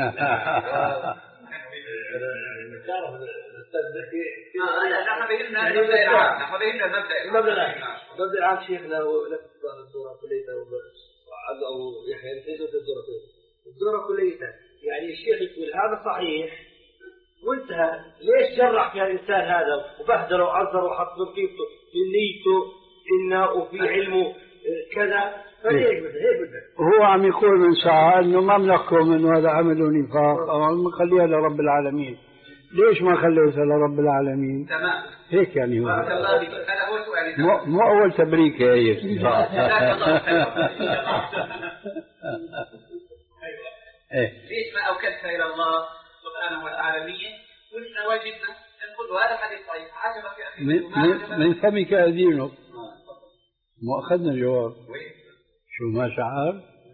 تعرف الاستاذ ذكي نحن فهمنا المبدا العام نحن فهمنا المبدا المبدا العام المبدا العام شيخ له لك الدوره كليته او يحيى ليس الدوره كليته الدوره كليته يعني الشيخ يقول هذا صحيح وانتهى. ليش جرح في الإنسان هذا وبهدله وعذره وحط له في نيته إنه وفي علمه كذا فليش بدأ هيك بدأ هو عم يقول من ساعة إنه ما بنحكم إنه هذا عمل نفاق أو عم نخليها لرب العالمين. ليش ما خليتها لرب العالمين؟ تمام هيك يعني هو. بارك الله فيك. هذا هو سؤالي. مو مو أول تبريك هي. ليش ما أوكلت إلى الله سبحانه وتعالى ونحن واجبنا نقول هذا حديث صحيح عجبك يا أخي من, من فمك أدينك. ما أخذنا الجواب. شو ما شعر؟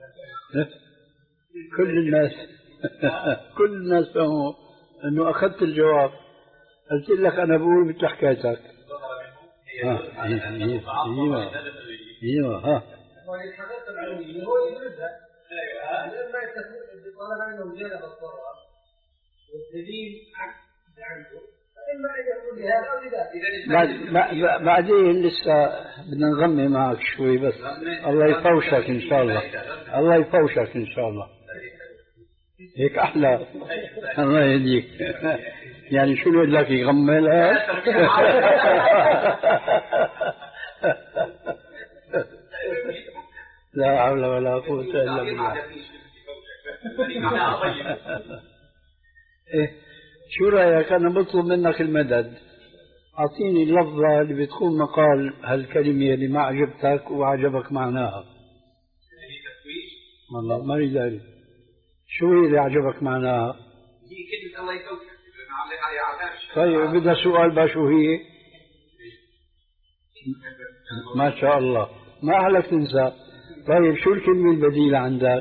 كل الناس كل الناس فهموا أنه أخذت الجواب. قلت لك أنا بقول مثل حكايتك. ها ايوه ايوه ها والحقيقة العلمية هو يدرسها. ايوه لما طالما انه جلب الضرر والدليل عكس عنده فإما أن يكون لهذا أو لذلك. بعدين لسه بدنا نغمي معك شوي بس الله يفوشك إن شاء الله. الله يفوشك إن شاء الله هيك أحلى. الله يهديك. يعني شو نقول لك يغمي لها لا لا حول ولا قوة إلا بالله. إيه شو رأيك؟ أنا بطلب منك المدد، أعطيني اللفظة اللي بتكون مقال هالكلمة اللي ما عجبتك وعجبك معناها. والله ما أريد أعرف شو هي اللي عجبك معناها. هي كلمة الله يتوفق. طيب بدها سؤال بقى شو هي؟ ما شاء الله ما أهلك تنسى. طيب شو الكلمة البديلة عندك؟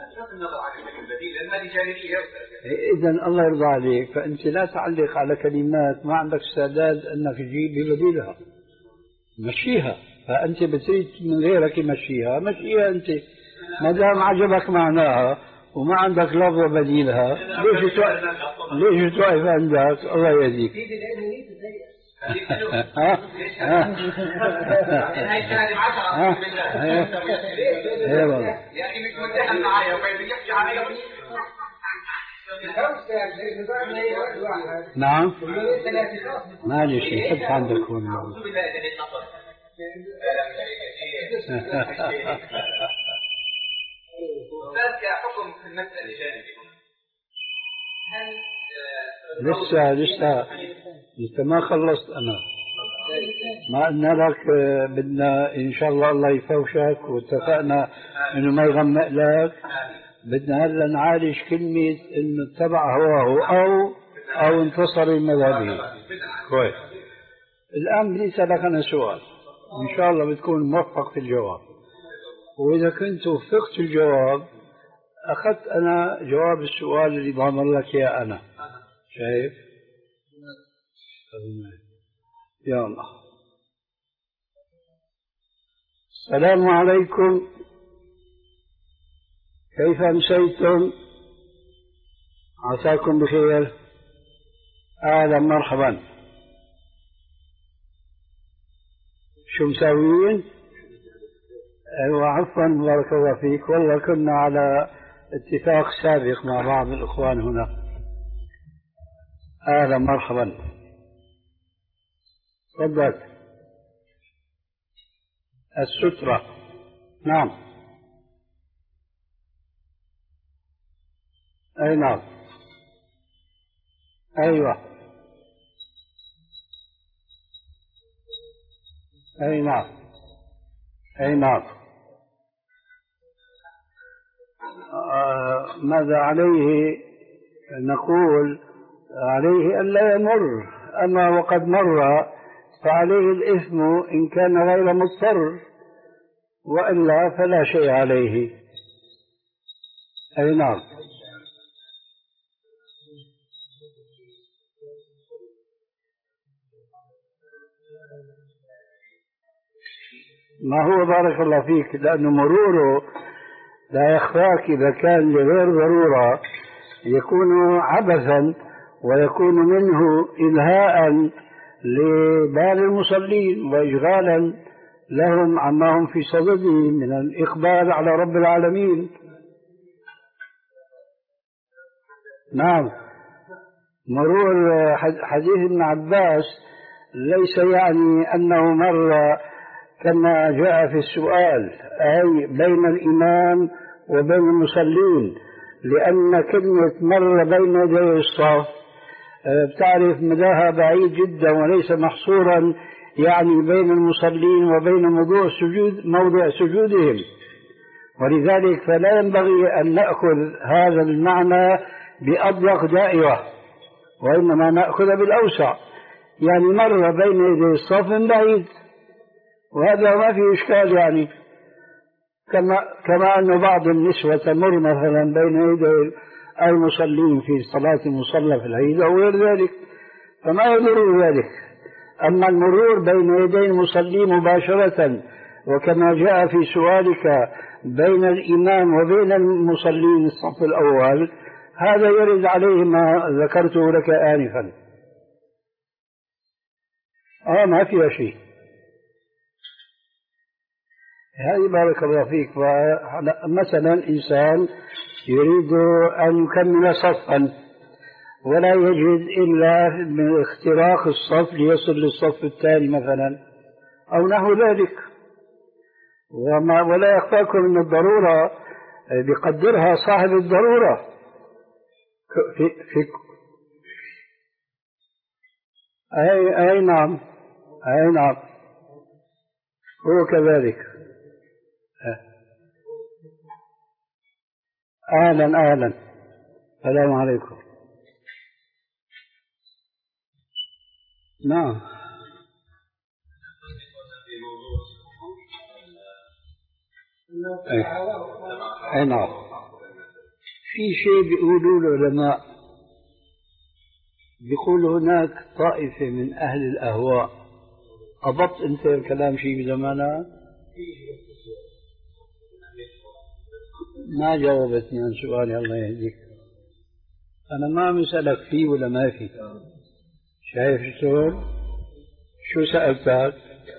إذا الله يرضى عليك، فأنت لا تعلق على كلمات ما عندك استعداد أنك تجيب ببديلها، مشيها. فأنت بتريد من غيرك يمشيها، مشيها أنت ما دام عجبك معناها وما عندك لفظة بديلها. ليش توقف ليش توقف عندك؟ الله يهديك. ها ها هاي كلمة عشرة يعني مش متهم معايا وبيحكي علي. نعم معلش حط عندك هون. أستاذ كحكم في المسألة جانبي هل لسه لسه لسه ما خلصت أنا. ما قلنا لك بدنا إن شاء الله الله يفوشك واتفقنا إنه ما يغمق لك. بدنا هلا نعالج كلمة إنه اتبع هواه أو أو انتصر المذهبي. كويس. الآن بدي أسألك أنا سؤال، إن شاء الله بتكون موفق في الجواب، وإذا كنت وفقت الجواب أخذت أنا جواب السؤال اللي ضامن لك يا أنا. شايف؟ يا الله. السلام عليكم، كيف أمسيتم؟ عساكم بخير. أهلا مرحبا. شو مساويين؟ أيوة عفوا بارك الله فيك، والله كنا على اتفاق سابق مع بعض الإخوان هنا. أهلا مرحبا. تفضل. السترة. نعم. أي نعم. أيوة. أي نعم. أي نعم. آه ماذا عليه نقول؟ عليه ألا يمر، أما وقد مر فعليه الإثم إن كان غير مضطر، وإلا فلا شيء عليه. أي نعم. ما هو بارك الله فيك، لأنه مروره لا يخفاك إذا كان لغير ضرورة يكون عبثا ويكون منه إلهاء لبال المصلين وإشغالا لهم عما هم في صدده من الإقبال على رب العالمين. نعم. مرور حديث ابن عباس ليس يعني أنه مر كما جاء في السؤال، أي بين الإمام وبين المصلين، لأن كلمة مر بين يدي الصف بتعرف مداها بعيد جدا وليس محصورا يعني بين المصلين وبين موضوع سجود موضع سجودهم، ولذلك فلا ينبغي أن نأخذ هذا المعنى بأضيق دائرة، وإنما نأخذ بالأوسع، يعني مر بين يدي الصف من بعيد، وهذا ما فيه إشكال. يعني كما كما أن بعض النسوة تمر مثلا بين يدي المصلين في صلاة المصلى في العيد أو غير ذلك، فما يضر ذلك. أما المرور بين يدي المصلين مباشرة وكما جاء في سؤالك بين الإمام وبين المصلين الصف الأول، هذا يرد عليه ما ذكرته لك آنفا. آه ما فيها شيء. هذه بارك الله فيك. مثلا إنسان يريد أن يكمل صفا ولا يجد إلا من اختراق الصف ليصل للصف الثاني مثلا أو نحو ذلك، وما ولا يخفاكم أن الضرورة بيقدرها صاحب الضرورة. في في أي أي نعم أي نعم هو كذلك. أهلا أهلا السلام عليكم. نعم أي نعم. في شيء بيقولوا العلماء، بيقول هناك طائفة من أهل الأهواء. أضبط أنت الكلام شيء بزمانها؟ ما جاوبتني عن سؤالي الله يهديك. أنا ما مسألك فيه ولا ما فيه. شايف شلون؟ شو سألتك؟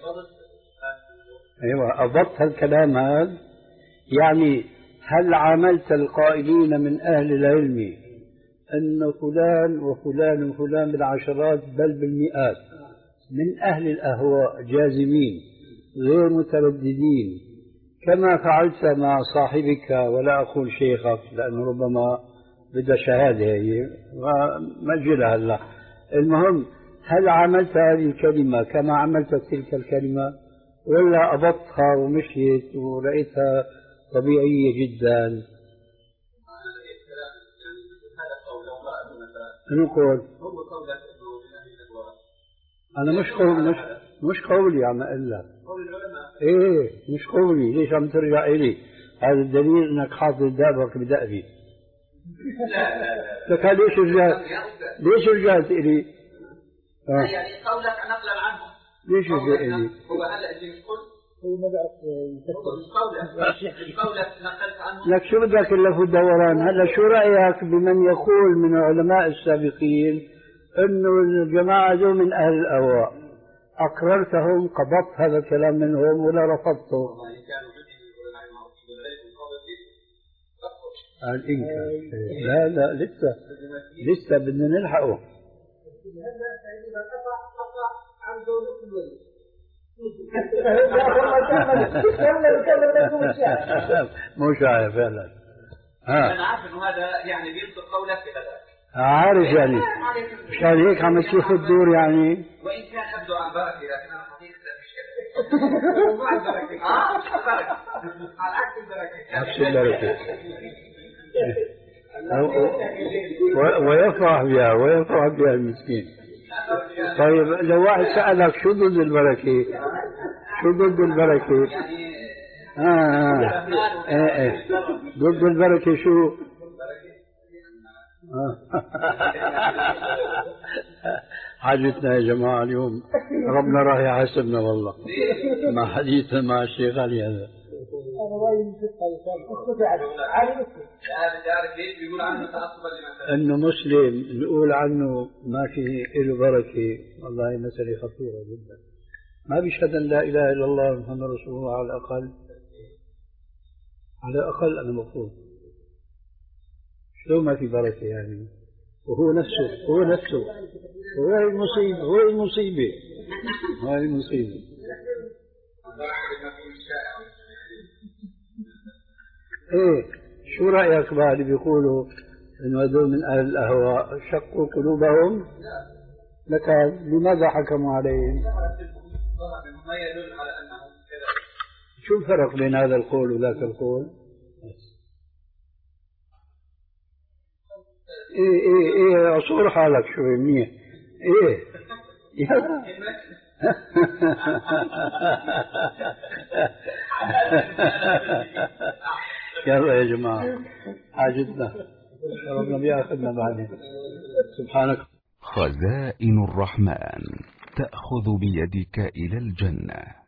أيوة أضبط هالكلام هذا. يعني هل عاملت القائلين من أهل العلم أن فلان وفلان وفلان بالعشرات بل بالمئات من أهل الأهواء جازمين غير مترددين كما فعلت مع صاحبك، ولا أقول شيخك لأنه ربما بدها شهادة هي ما جلها هلا. المهم هل عملت هذه الكلمة كما عملت تلك الكلمة، ولا أضبطها ومشيت ورأيتها طبيعية جدا؟ نقول أنا مش قول مش مش قولي عم أقول لك. إيه مش قولي. ليش عم ترجع إلي؟ هذا الدليل إنك حاطط دابك بدأبي. لك ليش رجعت؟ ليش رجعت إلي؟ آه. يعني قولك نقلا عنه. ليش رجعت إلي؟ هو هلا اللي يقول هو ما بعرف يفسر قولك نقلت عنه. لك شو بدك إلا في الدوران؟ هلا شو رأيك بمن يقول من العلماء السابقين إنه الجماعة ذو من أهل الأهواء؟ أقررتهم قبضت هذا الكلام منهم ولا رفضته؟ قال إنك لا لا لسه لسه بدنا نلحقه. مش عارف فعلا. أنا عارف إنه هذا يعني بينطق قولك بهذا. عارف يعني مشان هيك عم تشوف الدور يعني. وإن كان أبدو عن بركة لكن أنا حقيقة مش كذا. مو عن بركة. آه بركة. على عكس البركة. عكس البركة. ويفرح بها ويفرح بها المسكين. طيب لو واحد سألك شو ضد البركة؟ شو ضد البركة؟ آه آه إيه إيه ضد البركة شو؟ حاجتنا يا جماعة اليوم ربنا راح يحاسبنا والله مع حديثنا مع الشيخ علي هذا. انه مسلم نقول عنه ما في له بركة، والله مسألة خطيرة جدا. ما بيشهد ان لا اله الا الله محمد رسول الله على الاقل، على الاقل انا مفروض شو ما في بركة يعني. وهو نفسه هو نفسه هو المصيبة هو المصيبة هاي المصيبة. ايه شو رأيك بقى اللي بيقولوا انه هذول من اهل الاهواء شقوا قلوبهم؟ لك لماذا حكموا عليهم؟ شو الفرق بين هذا القول وذاك القول؟ ايه ايه ايه عصور حالك شوي منيح. ايه يلا يلا يا جماعة حاجتنا ربنا بياخذنا بعدين. سبحانك. خزائن الرحمن تأخذ بيدك إلى الجنة.